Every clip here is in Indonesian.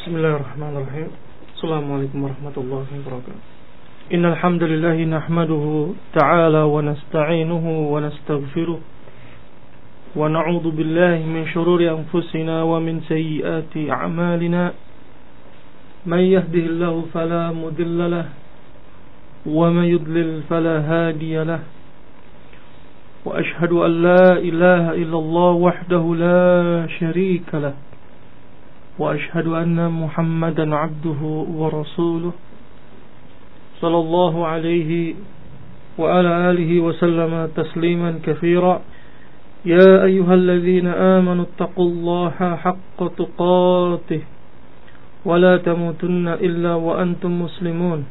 Bismillahirrahmanirrahim. Assalamualaikum warahmatullahi wabarakatuh. Innal hamdalillah nahmaduhu ta'ala wa nasta'inuhu wa nastaghfiruh wa na'udzu billahi min shururi anfusina wa min sayyiati a'malina. May yahdihillahu fala mudilla lahu wa may yudlil fala hadiya lahu. Wa ashhadu an la ilaha illallah wahdahu la sharika lahu. وأشهد أن محمدا عبده ورسوله صلى الله عليه وعلى آله وسلم تسليما كثيرا. يا أيها الذين آمنوا اتقوا الله حق تقاته ولا تموتن إلا وأنتم مسلمون.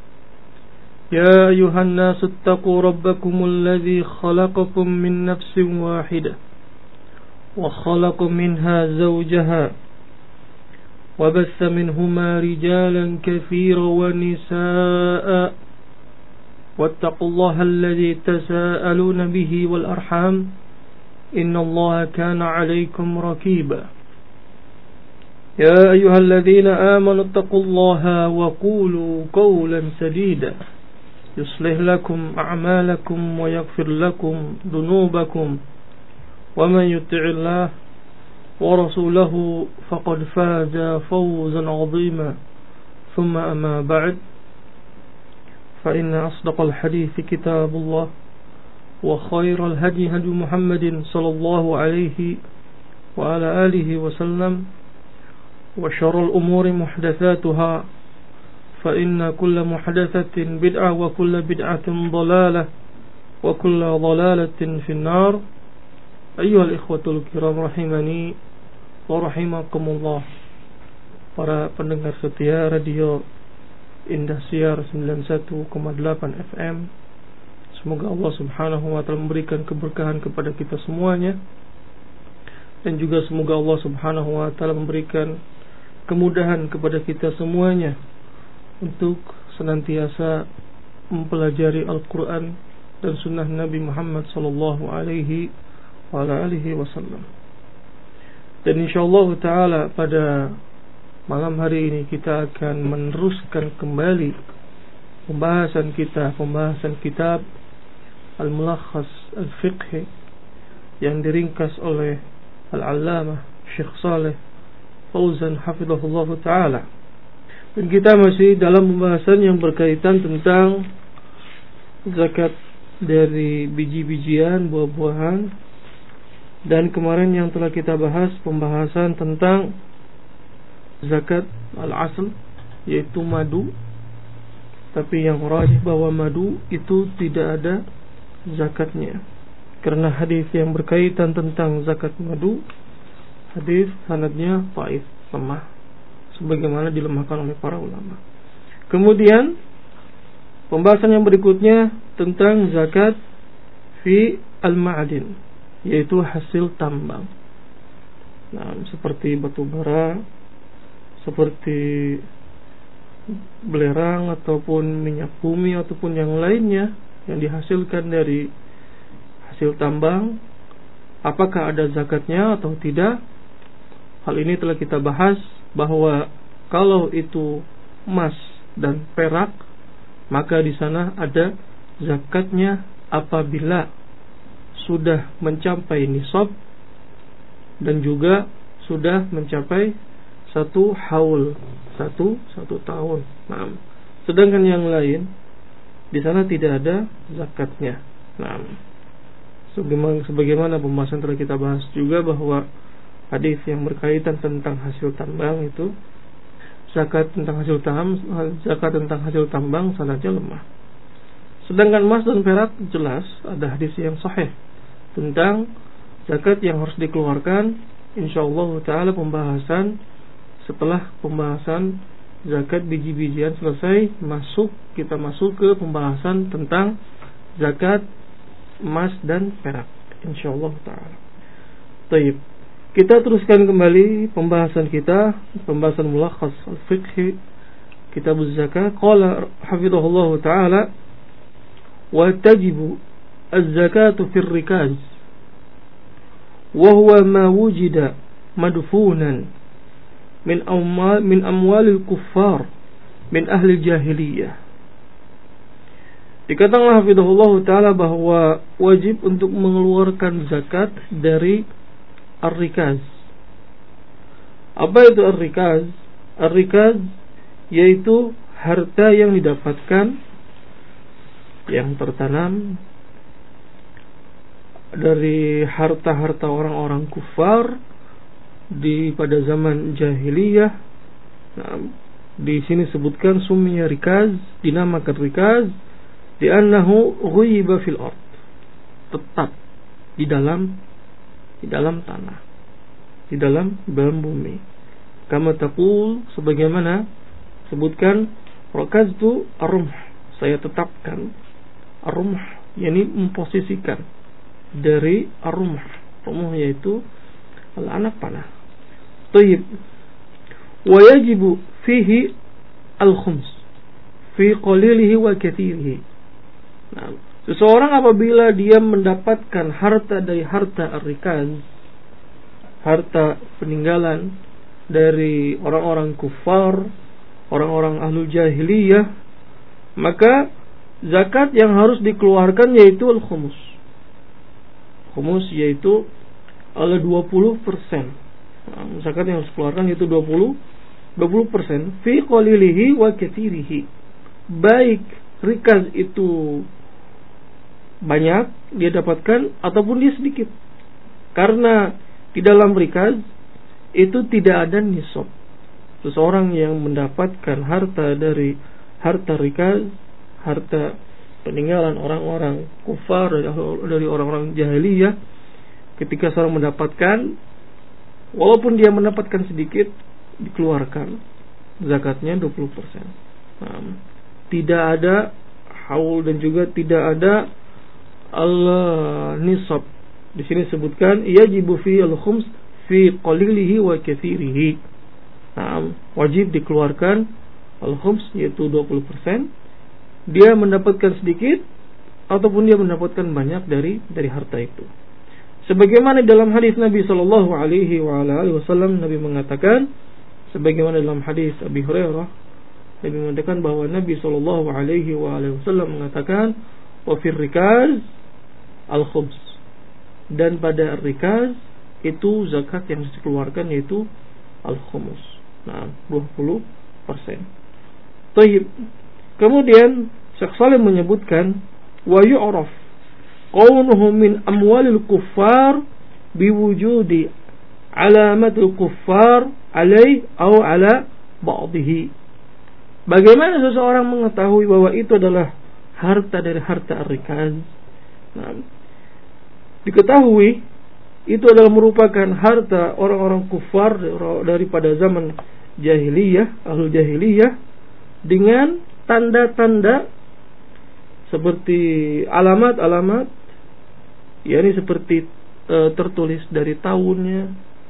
يا أيها الناس اتقوا ربكم الذي خلقكم من نفس واحدة وخلق منها زوجها وبث منهما رجالا كثيرا ونساء واتقوا الله الذي تساءلون به والأرحام إن الله كان عليكم رقيبا. يا أيها الذين آمنوا اتقوا الله وقولوا قولا سديدا يصلح لكم أعمالكم ويغفر لكم ذنوبكم ومن يطع الله ورسوله فقد فاز فوزا عظيما. ثم أما بعد فإن أصدق الحديث كتاب الله وخير الهدي هدي محمد صلى الله عليه وعلى آله وسلم وشر الأمور محدثاتها فإن كل محدثة بدعة وكل بدعة ضلالة وكل ضلالة في النار. Ayyuhal ikhwatul kiram rahimani wa rahimakumullah. Para pendengar setia Radio Indah Siar 91,8 FM, semoga Allah subhanahu wa ta'ala memberikan keberkahan kepada kita semuanya, dan juga semoga Allah subhanahu wa ta'ala memberikan kemudahan kepada kita semuanya untuk senantiasa mempelajari Al-Quran dan sunnah Nabi Muhammad sallallahu alaihi wasallam. Dan insyaallah ta'ala pada malam hari ini kita akan meneruskan kembali pembahasan kitab Al-Mulakhas Al-Fiqhi yang diringkas oleh Al-Allamah Syekh Shalih Fauzan hafizahullah ta'ala. Dan kita masih dalam pembahasan yang berkaitan tentang zakat dari biji-bijian, buah-buahan. Dan kemarin yang telah kita bahas pembahasan tentang zakat al-asl, yaitu madu. Tapi yang rajih bahwa madu itu tidak ada zakatnya, karena hadis yang berkaitan tentang zakat madu, hadis sanadnya dhaif, lemah, sebagaimana dilemahkan oleh para ulama. Kemudian pembahasan yang berikutnya tentang zakat fi al-ma'adin, yaitu hasil tambang. Nah, seperti batu bara, seperti belerang ataupun minyak bumi ataupun yang lainnya yang dihasilkan dari hasil tambang, apakah ada zakatnya atau tidak? Hal ini telah kita bahas bahwa kalau itu emas dan perak, maka di sana ada zakatnya apabila sudah mencapai nisab dan juga sudah mencapai satu haul, satu tahun. Nah, sedangkan yang lain di sana tidak ada zakatnya. Nah, sebagaimana pembahasan telah kita bahas juga bahwa hadis yang berkaitan tentang hasil tambang itu, zakat tentang hasil tambang sanadnya lemah. Sedangkan emas dan perak jelas ada hadis yang sahih tentang zakat yang harus dikeluarkan. Insyaallah ta'ala pembahasan setelah pembahasan zakat biji-bijian selesai, kita masuk ke pembahasan tentang zakat emas dan perak, insyaallah ta'ala. Baik, kita teruskan kembali pembahasan mulakhas al-fiqhi kitab az-zakat. Qala hafizahullah ta'ala wa tajibu az-zakatu fi ar-rikaz wa huwa ma wujida madfunan min amwalil kuffar min ahli jahiliyah. Dikatakan hafizahullah taala bahwa wajib untuk mengeluarkan zakat dari ar-rikaz. Apa itu ar-rikaz? Ar-rikaz yaitu harta yang didapatkan, yang tertanam dari harta-harta orang-orang kufar pada zaman jahiliyah. Nah, di sini sebutkan summiya rikaz, dinamakan rikaz li'annahu ghuyiba fil ard, tetap di dalam tanah, di dalam bumi. Kama taqul, sebagaimana sebutkan rakaztu ar-rumh, saya tetapkan ar-rumh, yakni memposisikan dari ar-rumh. Rumh yaitu anak panah. Tayyib. Wa yajibu fihi al-khums fi qalilihi wa kathirihi. Nah, seseorang apabila dia mendapatkan harta dari harta ar-rikaz, harta peninggalan dari orang-orang kufar, orang-orang ahlul jahiliyah, maka zakat yang harus dikeluarkan yaitu al-khumus. Khumus yaitu 20%. Nah, zakat yang harus dikeluarkan yaitu 20% fi qalilihi wa kathirihi. Baik rikaz itu banyak dia dapatkan ataupun dia sedikit. Karena di dalam rikaz itu tidak ada nisab. Seseorang yang mendapatkan harta dari harta rikaz, harta peninggalan orang-orang kufar, dari orang-orang jahiliyah, ketika seorang mendapatkan, walaupun dia mendapatkan sedikit, dikeluarkan zakatnya 20%. Nah, tidak ada haul dan juga tidak ada al-nisab. Di sini sebutkan yajibu fi al-khums fi qalilihi wa kathirihi. Nah, wajib dikeluarkan al-khums yaitu 20%. Dia mendapatkan sedikit ataupun dia mendapatkan banyak dari harta itu. Sebagaimana dalam hadis Nabi sallallahu alaihi wasallam, Nabi mengatakan, sebagaimana dalam hadis Abi Hurairah, Nabi mengatakan bahwa Nabi sallallahu alaihi wasallam mengatakan, wa fir rikaz al-khums, dan pada rikaz itu zakat yang dikeluarkan yaitu al-khumus. Nah, 20%. Tayyib. Kemudian Syekh Salim menyebutkan wa yu'raf qawnuhu min amwalil kuffar biwujudi alamatul kuffar alaih atau ala ba'dihi. Bagaimana seseorang mengetahui bahwa itu adalah harta dari harta ar-rikaz? Nah, diketahui itu adalah merupakan harta orang-orang kufar daripada zaman jahiliyah, ahlul jahiliyah, dengan tanda-tanda seperti alamat-alamat, yakni seperti tertulis dari tahunnya,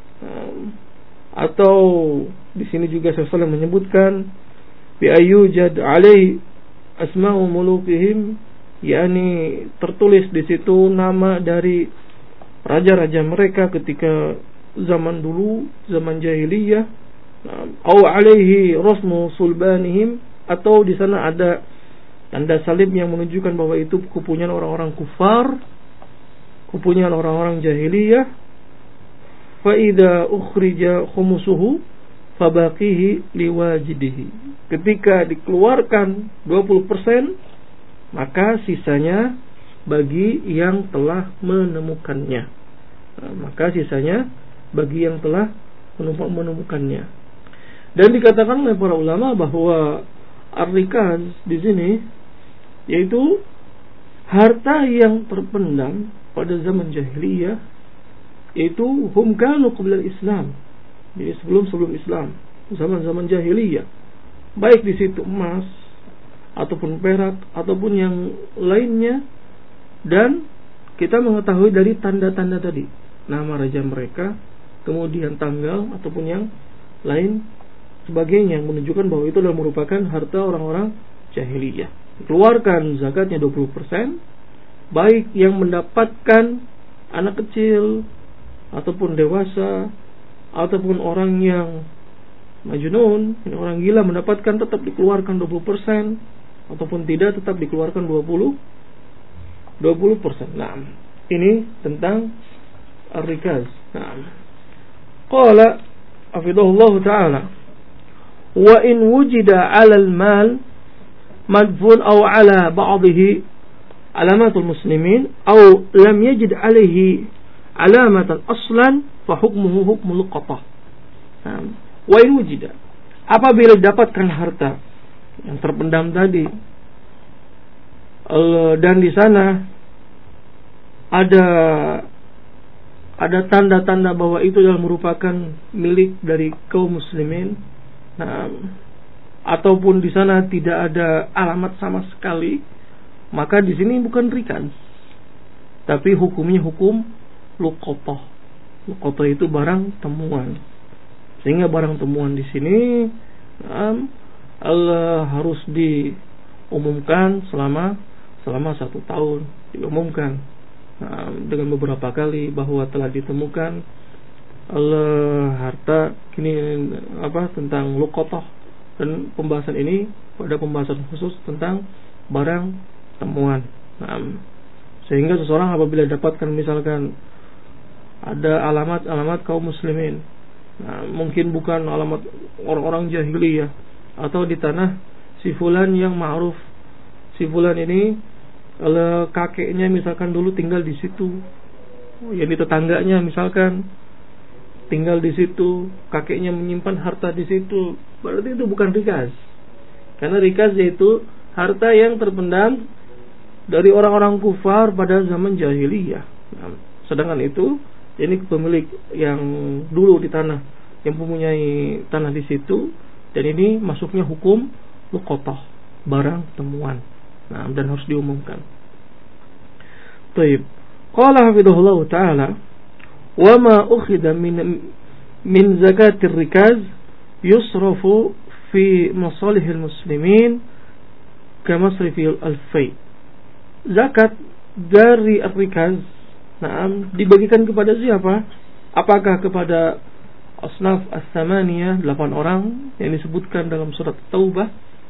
atau di sini juga Syaikhul menyebutkan bi ayyujad alai asma'u mulukihim, yakni tertulis di situ nama dari raja-raja mereka ketika zaman dulu, zaman jahiliyah, au alaihi rasmu sulbanihim, atau di sana ada tanda salib yang menunjukkan bahwa itu kepunyaan orang-orang kufar, kepunyaan orang-orang jahiliyah. Fa idza ukhrija khumusuhu fabaqihi liwajidihi. Ketika dikeluarkan 20%, maka sisanya bagi yang telah menemukannya. Maka sisanya bagi yang telah menemukannya. Dan dikatakan oleh para ulama bahwa ar-rikaz di sini yaitu harta yang terpendam pada zaman jahiliyah, yaitu hum kanu qabla Islam. Jadi sebelum Islam, zaman-zaman jahiliyah, baik di situ emas ataupun perak ataupun yang lainnya, dan kita mengetahui dari tanda-tanda tadi, nama raja mereka, kemudian tanggal ataupun yang lain sebagainya, yang menunjukkan bahwa itu adalah merupakan harta orang-orang jahiliyah. Keluarkan zakatnya 20%, baik yang mendapatkan anak kecil ataupun dewasa ataupun orang yang majnun, ini orang gila, mendapatkan tetap dikeluarkan 20%, ataupun tidak tetap dikeluarkan 20%. Nah, ini tentang ar-rikaz. Nah, qala hafidhahullah ta'ala, wa in wujida 'ala al-mal madfun aw 'ala ba'dihi alamatul muslimin aw lam yajid 'alayhi alamatan aslan fa hukmuhu hukmul qatah. Wa in wujida, apabila dapatkan harta yang terpendam tadi, dan di sana ada tanda-tanda bahwa itu adalah merupakan milik dari kaum muslimin, ataupun di sana tidak ada alamat sama sekali, maka di sini bukan rikaz, tapi hukumnya hukum luqatah. Luqatah itu barang temuan. Sehingga barang temuan di sini Allah harus diumumkan selama 1 tahun, diumumkan dengan beberapa kali bahwa telah ditemukan harta tentang luqatah, dan pembahasan ini pada pembahasan khusus tentang barang temuan. Sehingga seseorang apabila dapatkan misalkan ada alamat kaum muslimin, mungkin bukan alamat orang-orang jahiliyah, atau di tanah si fulan yang ma'ruf, si fulan ini kakeknya misalkan dulu tinggal di situ, jadi tetangganya misalkan tinggal di situ, kakeknya menyimpan harta di situ, berarti itu bukan rikaz. Karena rikaz yaitu harta yang terpendam dari orang-orang kufar pada zaman jahiliyah. Sedangkan itu ini pemilik yang dulu di tanah, yang mempunyai tanah di situ, dan ini masuknya hukum luqatah, barang temuan. Dan harus diumumkan. Baik. Qala hafidhahullah ta'ala, wa ma ukhida min zakatir rikaz yusrafu fi masalihil muslimin kama masrifil al-fay. Zakat dari ar-rikaz dibagikan kepada siapa? Apakah kepada asnaf as-samaniyah, 8 orang yang disebutkan dalam surat Taubah,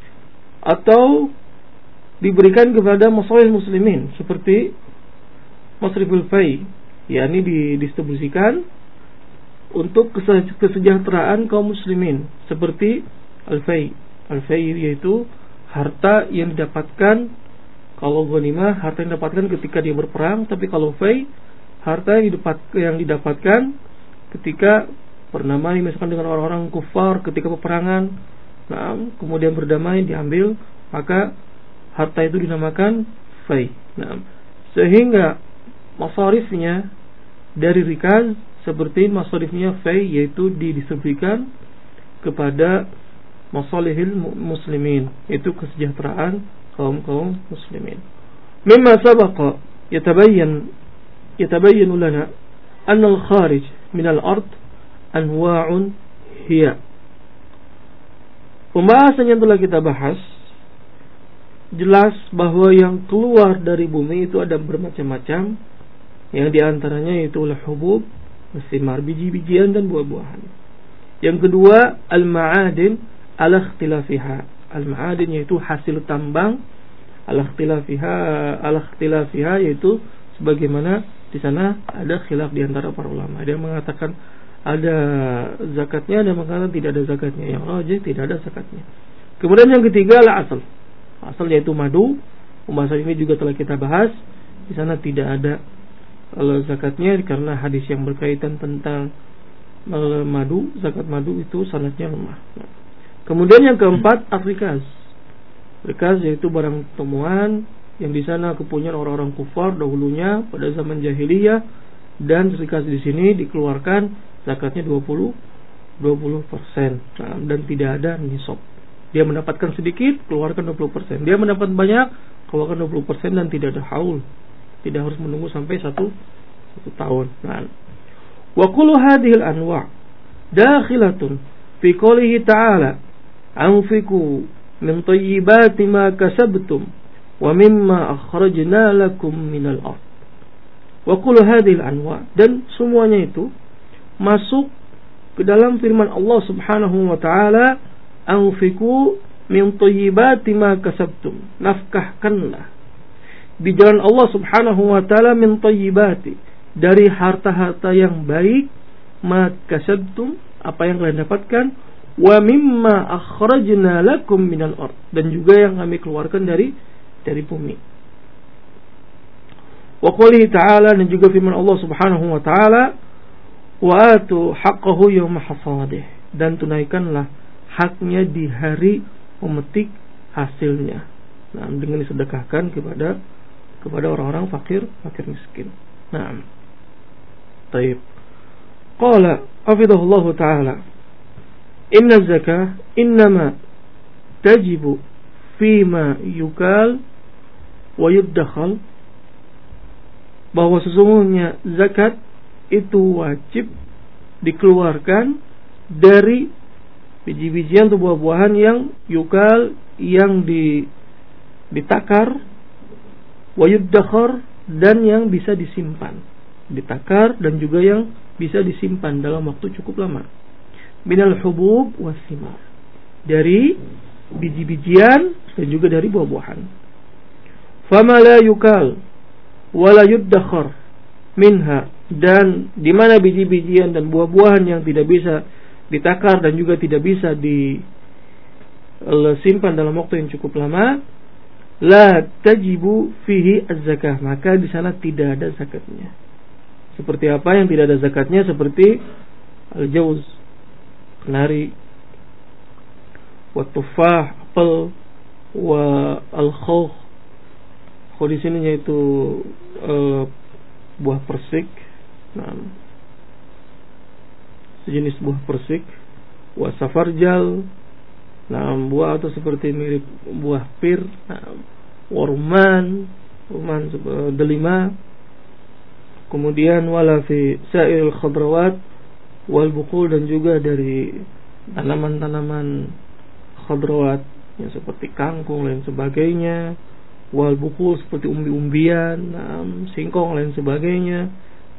atau diberikan kepada masalih muslimin seperti masriful fay, yakni didistribusikan untuk kesejahteraan kaum muslimin seperti al-fay. Al-fay yaitu harta yang didapatkan, kalau ghanimah harta yang didapatkan ketika dia berperang, tapi kalau fay harta yang didapatkan ketika berdamai misalkan dengan orang-orang kufar ketika peperangan, kemudian berdamai diambil, maka harta itu dinamakan fay. Sehingga masarifnya dari rikaz seperti masarifnya fay, yaitu didistribusikan kepada masalihil muslimin, itu kesejahteraan kaum muslimin. Mimma sabaqa yatabayyanu lana anna al-kharij min al-ard anwa'un hiya. Pembahasan yang telah kita bahas jelas bahwa yang keluar dari bumi itu ada bermacam-macam, yang diantaranya itu hubub, thimar, biji-bijian dan buah-buahan. Yang kedua, al-ma'adin ala ikhtilafiha. Al-ma'adin yaitu hasil tambang, ala ikhtilafiha yaitu sebagaimana di sana ada khilaf di antara para ulama. Ada yang mengatakan ada zakatnya, ada yang mengatakan tidak ada zakatnya. Yang rajih tidak ada zakatnya. Kemudian yang ketiga adalah asal. Asal yaitu madu. Pembahasan ini juga telah kita bahas. Di sana tidak ada zakatnya karena hadis yang berkaitan tentang madu, zakat madu itu sanadnya lemah. Kemudian yang keempat, ar-rikaz. Rikaz yaitu barang temuan yang di sana kepunyaan orang-orang kufar dahulunya pada zaman jahiliyah, dan rikaz di sini dikeluarkan zakatnya 20%, dan tidak ada nisab. Dia mendapatkan sedikit, keluarkan 20%. Dia mendapat banyak, keluarkan 20%, dan tidak ada haul. Tidak harus menunggu sampai satu tahun. Wa kullu hadhihi al-anwa' dakhilatun fi qoulihi ta'ala anfiqu min thayyibati ma kasabtum wa mimma akhrajna lakum minal ardh. Wa kullu hadhihi al-anwa', dan semuanya itu masuk ke dalam firman Allah Subhanahu wa taala, "Anfiqu min thayyibati ma kasabtum." Nafkahkanlah di jalan Allah Subhanahu wa taala min thayyibati, dari harta-harta yang baik, ma kasabtum, apa yang kalian dapatkan, wa mimma akhrajna lakum minal ard, dan juga yang kami keluarkan dari bumi. Wa qoulihi ta'ala, dan juga firman Allah Subhanahu wa taala, wa atu haqqahu yawma hasadih, dan tunaikanlah haknya di hari memetik hasilnya. Nah, dengan disedekahkan kepada orang-orang fakir miskin. Nah, baik. Qala hafidhahullah ta'ala, inna zakah innama tajibu fima yukal wa yuddakhal, bahwa sesungguhnya zakat itu wajib dikeluarkan dari biji-bijian atau buah-buahan yang yukal, yang ditakar, wa yuddakhar, dan yang bisa disimpan. Ditakar dan juga yang bisa disimpan dalam waktu cukup lama. Minal hubub wasimar, dari biji-bijian dan juga dari buah-buahan. Fama la yukal wala yuddakhar minha, dan di mana biji-bijian dan buah-buahan yang tidak bisa ditakar dan juga tidak bisa disimpan dalam waktu yang cukup lama, la tajibu fihi az-zakah, maka di sana tidak ada zakatnya. Seperti apa yang tidak ada zakatnya? Seperti al-jawz, kenari, wa tufah, apel, wa al-khawh. Di sini yaitu buah persik, nah, sejenis buah persik, wa safarjal, nah, buah atau seperti mirip buah pir, nah, wa rumman delima. Kemudian wala fi sa'il khadrawat wal buqul, dan juga dari tanaman-tanaman khadrawat yang seperti kangkung dan sebagainya, wal buqul seperti umbi-umbian, singkong dan sebagainya,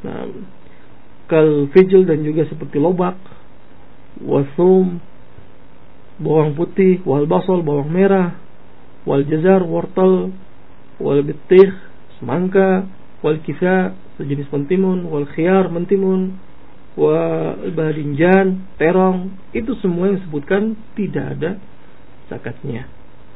kal fijl, dan juga seperti lobak, wasum, bawang putih, wal basal, bawang merah, wal jazar, wortel, wal bitih, semangka, wal kisa, sejenis mentimun, wal khiyar, mentimun, wal badinjan, terong. Itu semua yang disebutkan tidak ada zakatnya,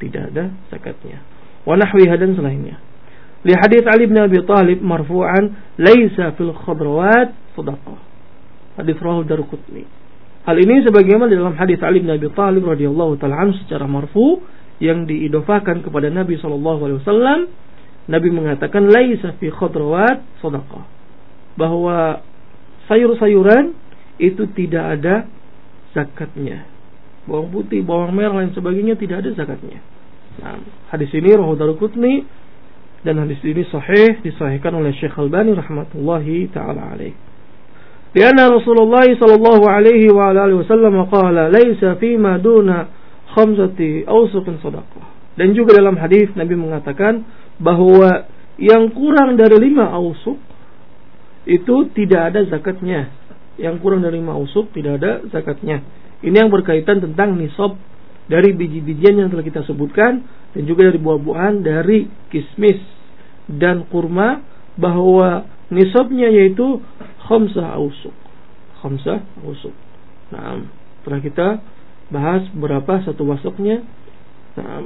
wa nahwiha, dan selainnya. Li hadits Ali bin Abi Thalib marfu'an, laisa fil khadrawat shadaqah, hadits rawahu Daruqutni. Hal ini sebagaimana dalam hadits Ali bin Abi Thalib radhiyallahu ta'ala anhu secara marfu, yang diidofakan kepada Nabi SAW. Nabi mengatakan laisa fi khadrawat shadaqah, bahwa sayur-sayuran itu tidak ada zakatnya. Bawang putih, bawang merah dan sebagainya tidak ada zakatnya. Nah, hadis ini rawahu Daruqutni, dan hadis ini sahih, disahihkan oleh Syekh Albani rahmatullahi taala alaih. Karena Rasulullah sallallahu alaihi wa alihi wasallam qala laisa fima duna khamsati awsuqin shadaqah. Dan juga dalam hadis Nabi mengatakan bahwa yang kurang dari 5 ausuk itu tidak ada zakatnya. Yang kurang dari 5 ausuk tidak ada zakatnya. Ini yang berkaitan tentang nisab dari biji-bijian yang telah kita sebutkan, dan juga dari buah-buahan, dari kismis dan kurma, bahwa nisabnya yaitu khamsah ausuk. Nah, setelah kita bahas berapa satu wasuknya. Nah,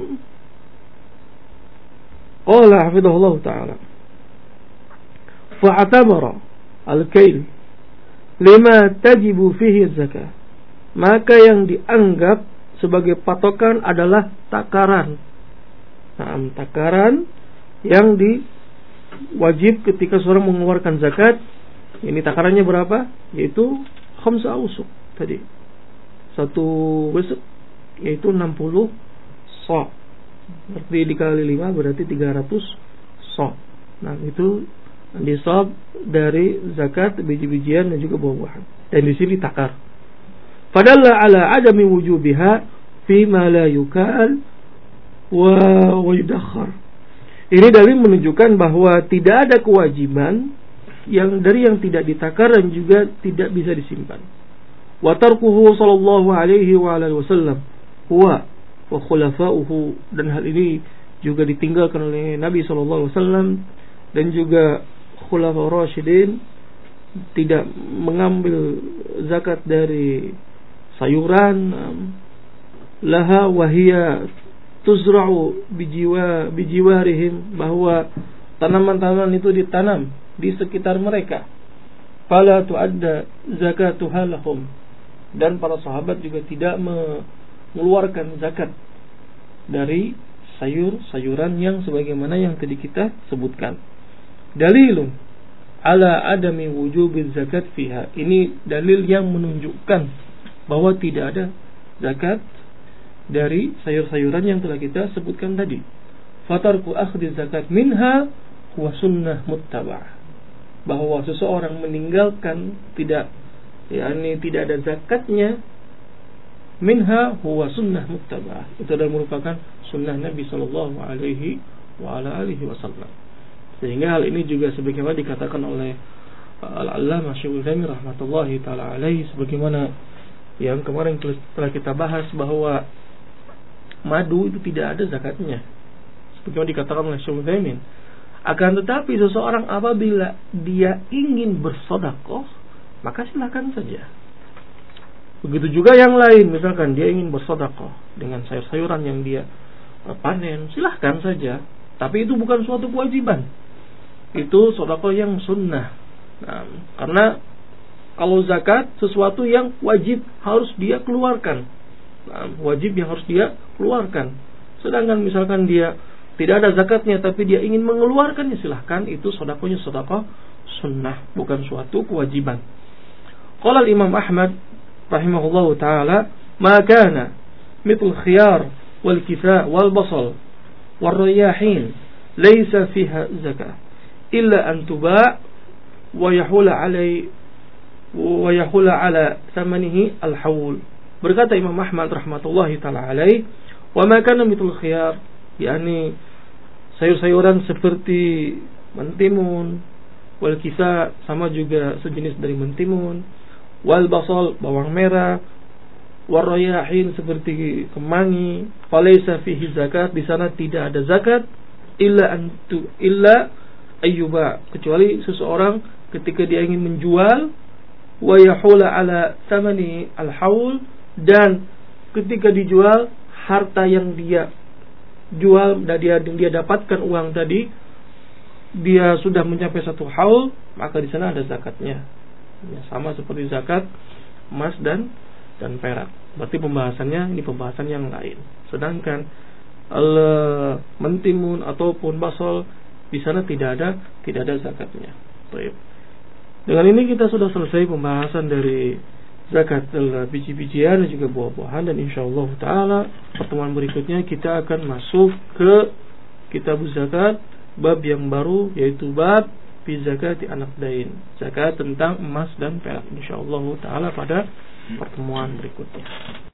qala hafidhahullah ta'ala, fa'atabara al-kail lima tajibu fihi zakah, maka yang dianggap sebagai patokan adalah takaran. Nah, takaran yang diwajib ketika seorang mengeluarkan zakat. Ini takarannya berapa? Yaitu khamsah ausuk tadi. Satu wasuk yaitu 60 sa'. Berarti dikali 5 berarti 300 sa'. Nah, itu nisab dari zakat biji-bijian dan juga buah-buahan. Dan di sini takar. Fadalla ala adami wujubiha fima la yukal wa yudakhar. Ini dalil menunjukkan bahwa tidak ada kewajiban yang tidak ditakar dan juga tidak bisa disimpan. wa tarkuhu sallallahu alaihi wa alihi wasallam huwa wa khulafa'uhu, dan hal ini juga ditinggalkan oleh Nabi sallallahu alaihi wasallam dan juga khulafa rasyidin, tidak mengambil zakat dari sayuran, laha wahia tuzra'u bijiwarihim, bahwa tanaman-tanaman itu ditanam di sekitar mereka, fala tu'adda zakatuha lahum, dan para sahabat juga tidak mengeluarkan zakat dari sayur-sayuran yang sebagaimana yang tadi kita sebutkan. Dalilun ala adami wujubiz zakat fiha, ini dalil yang menunjukkan bahwa tidak ada zakat dari sayur-sayuran yang telah kita sebutkan tadi. Fatarku akhdhi zakat minha huwa sunnah muttaba'ah, bahwa seseorang meninggalkan tidak ada zakatnya, minha huwa sunnah muttaba'ah, itu adalah merupakan sunnah Nabi sallallahu alaihi wa ala alihi wasallam. Sehingga hal ini juga sebagaimana dikatakan oleh Al-Allamah Syekhul Utsaimin rahmatullahi taala alaihi, sebagaimana yang kemarin telah kita bahas bahwa madu itu tidak ada zakatnya, sebagaimana dikatakan oleh Syekhul Utsaimin. Akan tetapi seseorang apabila dia ingin bersedekah, maka silakan saja. Begitu juga yang lain, misalkan dia ingin bersedekah dengan sayur-sayuran yang dia panen, silahkan saja. Tapi itu bukan suatu kewajiban, itu sedekah yang sunnah. Nah, karena kalau zakat sesuatu yang wajib harus dia keluarkan, wajib yang harus dia keluarkan. Sedangkan misalkan dia tidak ada zakatnya tapi dia ingin mengeluarkannya, silahkan, itu sedekahnya sedekah sunnah, bukan suatu kewajiban. Qala Imam Ahmad rahimahullahu taala, ma kana mithl khiyar wal kisa wal basal wal riyahin laysa fiha zakah illa an tuba' wa yahula ala thamanihi al hawl. Berkata Imam Ahmad rahmatullahi taala alaih, wa ma kana mithl khiyar, yakni sayur-sayuran seperti mentimun, wal kisa sama juga sejenis dari mentimun, wal basal bawang merah, wal riyahin seperti kemangi, falaysa fihi zakat, di sana tidak ada zakat, illa ayyuba, kecuali seseorang ketika dia ingin menjual, wa yahula ala thamani al-haul, dan ketika dijual harta yang dia jual dan dia dapatkan uang tadi, dia sudah mencapai satu haul, maka di sana ada zakatnya. Ya, sama seperti zakat emas dan perak. Berarti pembahasannya ini pembahasan yang lain. Sedangkan mentimun ataupun basal di sana tidak ada zakatnya. Baik. Dengan ini kita sudah selesai pembahasan dari zakat biji-bijian dan juga buah-buahan, dan insyaallah taala pertemuan berikutnya kita akan masuk ke kitab zakat, bab yang baru, yaitu bab fi zakati an-naqdain, zakat tentang emas dan perak, insyaallah taala pada pertemuan berikutnya.